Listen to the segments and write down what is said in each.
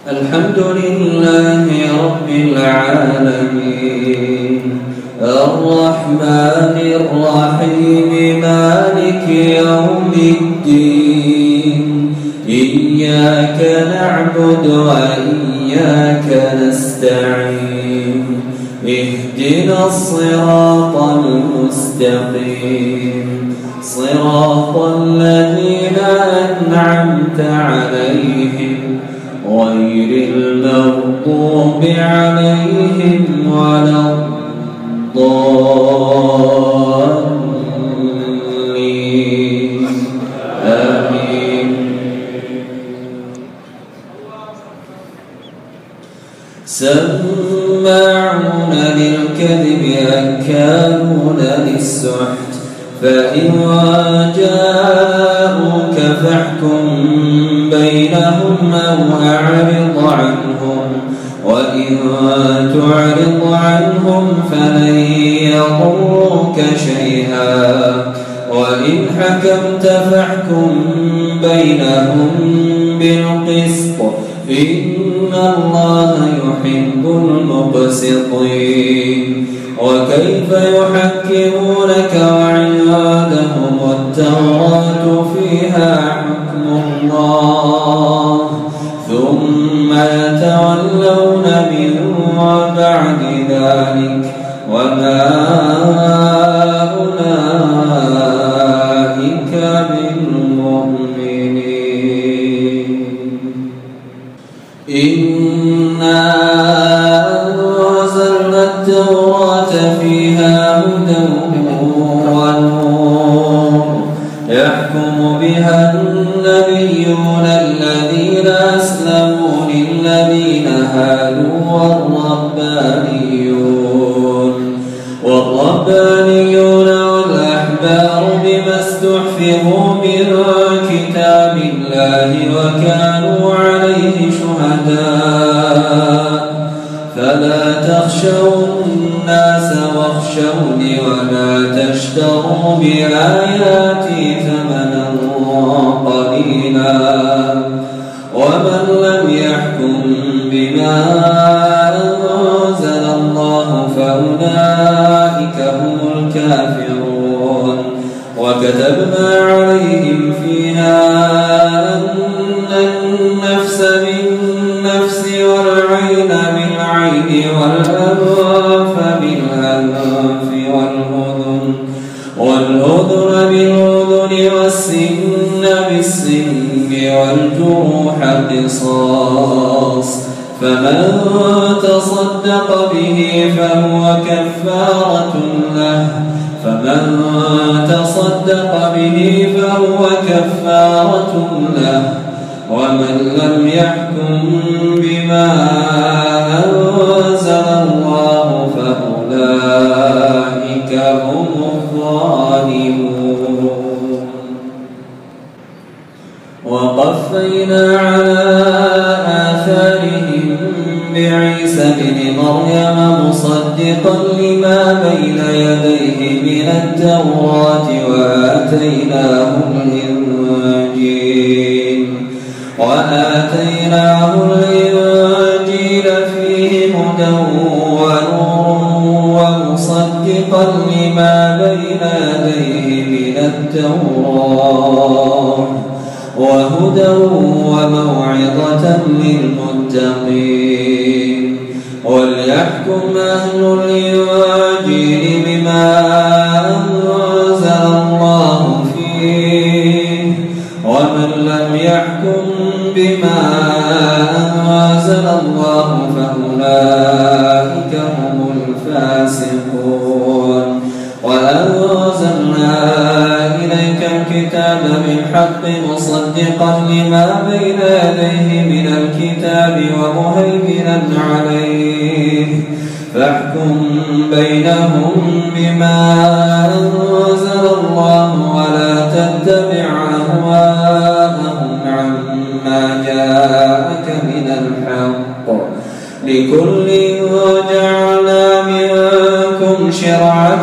الحمد لله رب العالمين الرحمن الرحيم مالك يوم الدين إياك نعبد وإياك نستعين اهدنا الصراط المستقيم صراط الذين أنعمت عليهم غير المغضوب عليهم ولا الضالين آمين. سماعون للكذب أكالون للسحت فإن جاءوك فاحكم بينهم أو أعرض عنهم وإن تعرض عنهم فلن يضروك شيئا وإن حكمت فاحكم بينهم بالقسط إن الله يحب المقسطين. وكيف يحكمونك وعندهم التوراة فيها حكم الله ثم يتولون من بعد ذلك وما أولئك بالمؤمنين. إنا أنزلنا التوراة فيها هدى ونور يحكم بها النبيون الذين أسلموا للذين هادوا والربانيون والأحبار بما استحفظوا من كتاب الله وكانوا عليه شهداء فلا تخشوا الناس واخشوني ولا تشتروا بآياتي ثمنا قليلا ومن لم يحكم بما أنزل الله فأولئك هم الكافرون. وكتبنا عليهم فيها أن النفس بالنفس والعين بالعين والأنف بالأنف والأذن بالأذن والسن بالسن والجروح قصاص فمن تصدق به فهو كفارة له ومن لم يحكم بما أنزل الله فأولئك هم الظالمون. وقفينا على آثارهم بعيسى بن مريم مصدقا لما بين يديه من التوراة وآتيناه الإنجيل فيه هدى ونور ومصدقا لما بين يديه من التوراة وهدى وموعظة للمتقين. وليحكم أهل الإنجيل بما أنزل الله فيه ومن لم يحكم بما أنزل الله فأولئك هم الفاسقون. وأنزلنا إليك الكتاب بالحق مصدقا لما بين يديه من الكتاب ومهيمنا عليه فاحكم بينهم بما أنزل الله ولا تتبع أهواءهم عما جاءك من الحق لكل جعلنا منكم شرعة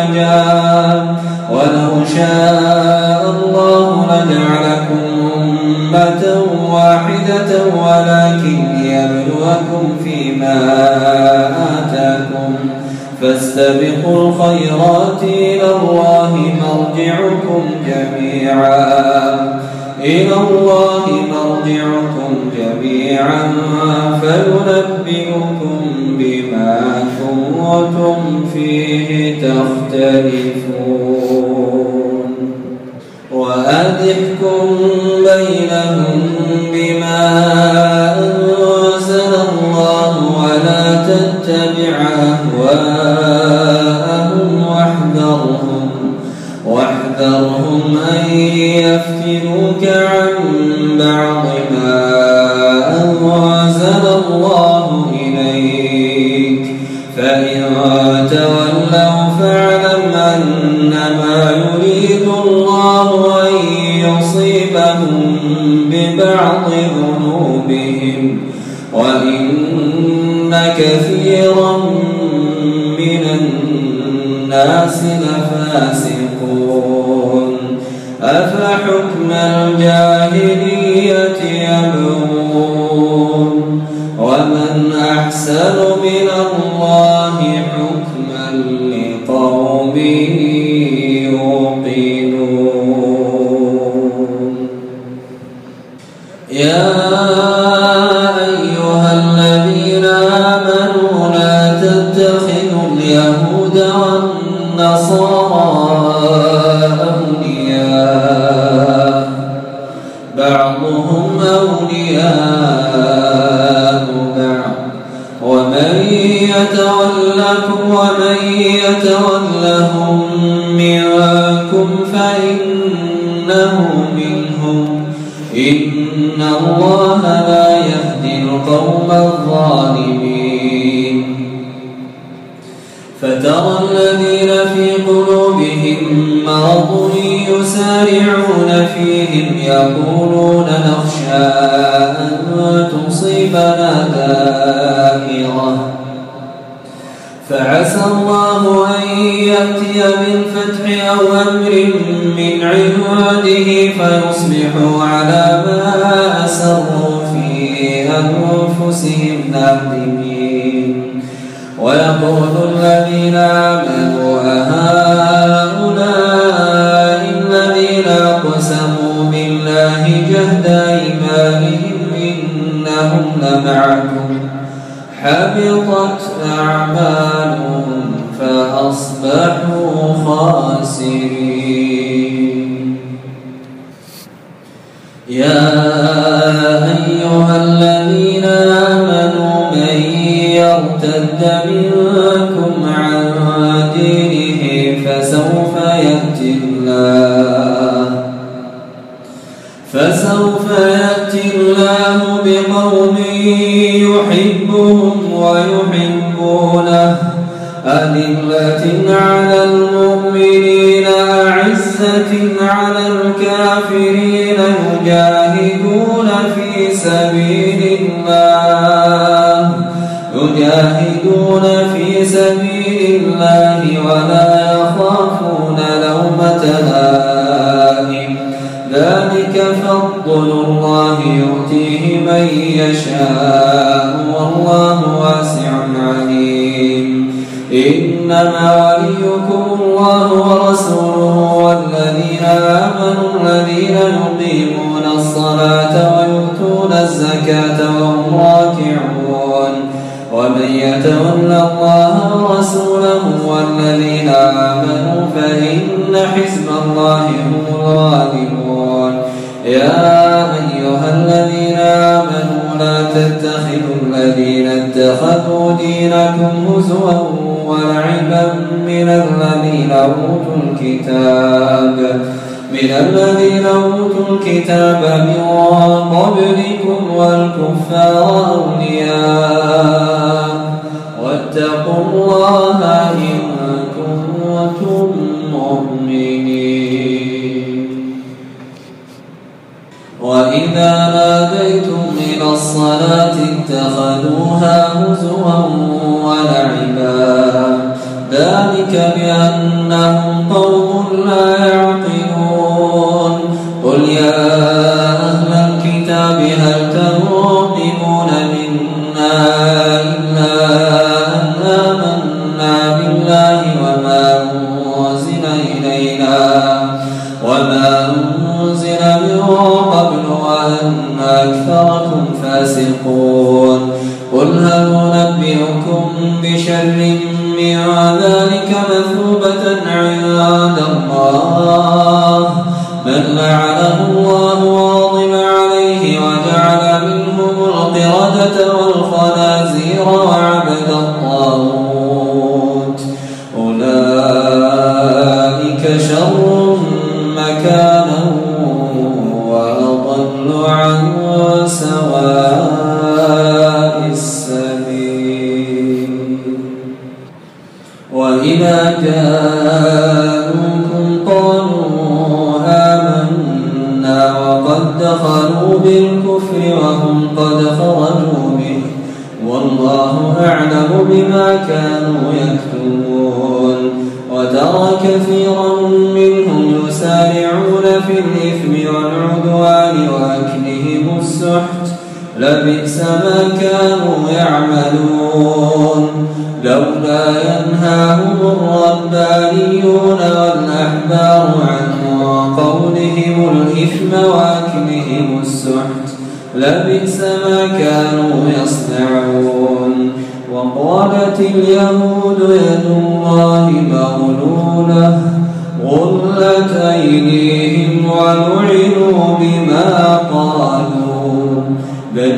ومنهاجا ولو شاء الله لجعلكم أمة واحدة ولكن ليبلوكم فيما آتاكم فاستبقوا الخيرات إلى الله مرجعكم جميعا فينبئكم بما كنتم فيه تختلفون وأحكم بينهم بما أنزل الله ولا تتبع أهواءهم واحذرهم أن يفتنوك عن بعض ما أنزل الله إليك فإن تولوا فاعلم أنما يريد الله أن يصيبهم ببعض ذنوبهم وإن كثيرا من الناس لفاسقون أفحكم الجاهلية يبغون ومن أحسن من الله حكما لقوم يوقنون يا أيها الذين آمنوا لا تتخذوا اليهود والنصارى أولياء بعضهم أولياء بعض ومن يتولهم منكم فإنه منهم إن الله لا يهدي القوم الظالمين فترى الذين في قلوبهم مرض يسارعون فيهم يقولون نخشى أن تصيبنا دائرة فعسى الله أن يأتي بالفتح أو أمر من عنده فيصبحوا على ما أسروا في أنفسهم نادمين ويقول الذين آمنوا أهؤلاء الذين أقسموا بالله جهد أيمانهم إنهم لمعكم حبطت أعمالهم فأصبحوا خاسرين يا أيها الذين آمنوا من يرتد منكم عن دينه فسوف يأتي الله بقوم يحبهم ويحبونه أذلة على المؤمنين أعزة على الكافرين يجاهدون في سبيل الله ولا يخافون لومة لائم ذلك فضل الله يؤتيه من يشاء والله واسع عليم إنما وليكم الله ورسوله والذين آمنوا الذين يقيمون الصلاة ويؤتون الزكاة وهم راكعون ومن يتولى الله ورسوله والذين آمنوا فإن حزب الله هم الغالبون يا أيها الذين آمنوا لا تتخذوا الذين اتخذوا دينكم هزوا ولعبا من الذين أوتوا الكتاب من قبلكم والكفار أولياء واتقوا الله إن كنتم مؤمنين وإذا ناديتم إلى الصلاة اتخذوها هزوا ولعبا ذلك بأنهم قوم لا يعقلون قل يا أهل أكثركم فاسقون قل هل ننبئكم بشر من ذلك مثوبة عند الله من لعنه الله وغضب عليه وجعل منهم القردة والخنازير وعبد الطاغوت أولئك شر مكانا وأضل عن سواء السبيل وإذا جاءوكم قالوا آمنا وقد دخلوا بالكفر وهم قد خرجوا به والله أعلم بما كانوا يكتمون وترى كثيرا منهم يسارعون في الإثم والعدوان وأكلهم السحت لبئس ما كانوا يعملون لولا ينهاهم الربانيون والأحبار عن قولهم الإثم وأكلهم السحت لبئس ما كانوا يصنعون وقالت اليهود يد الله مغلولة غلت أيديهم ولعنوا بما قالوا بل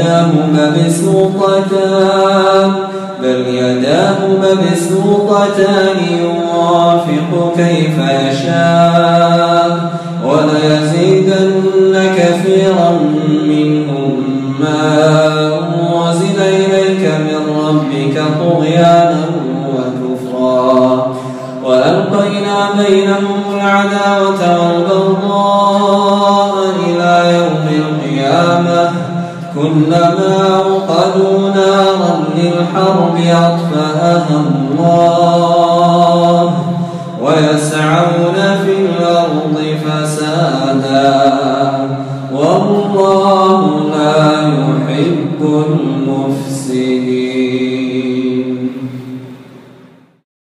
يداه مبسوطتان ينفق كيف يشاء وليزيدن كثيرا منهم ما أنزل إليك من ربك طغيانا وكفرا وألقينا بينهم العداوة والبغضاء إلى يوم القيامة كلما أوقدوا نارا للحرب أطفأها الله ويسعون في الأرض فسادا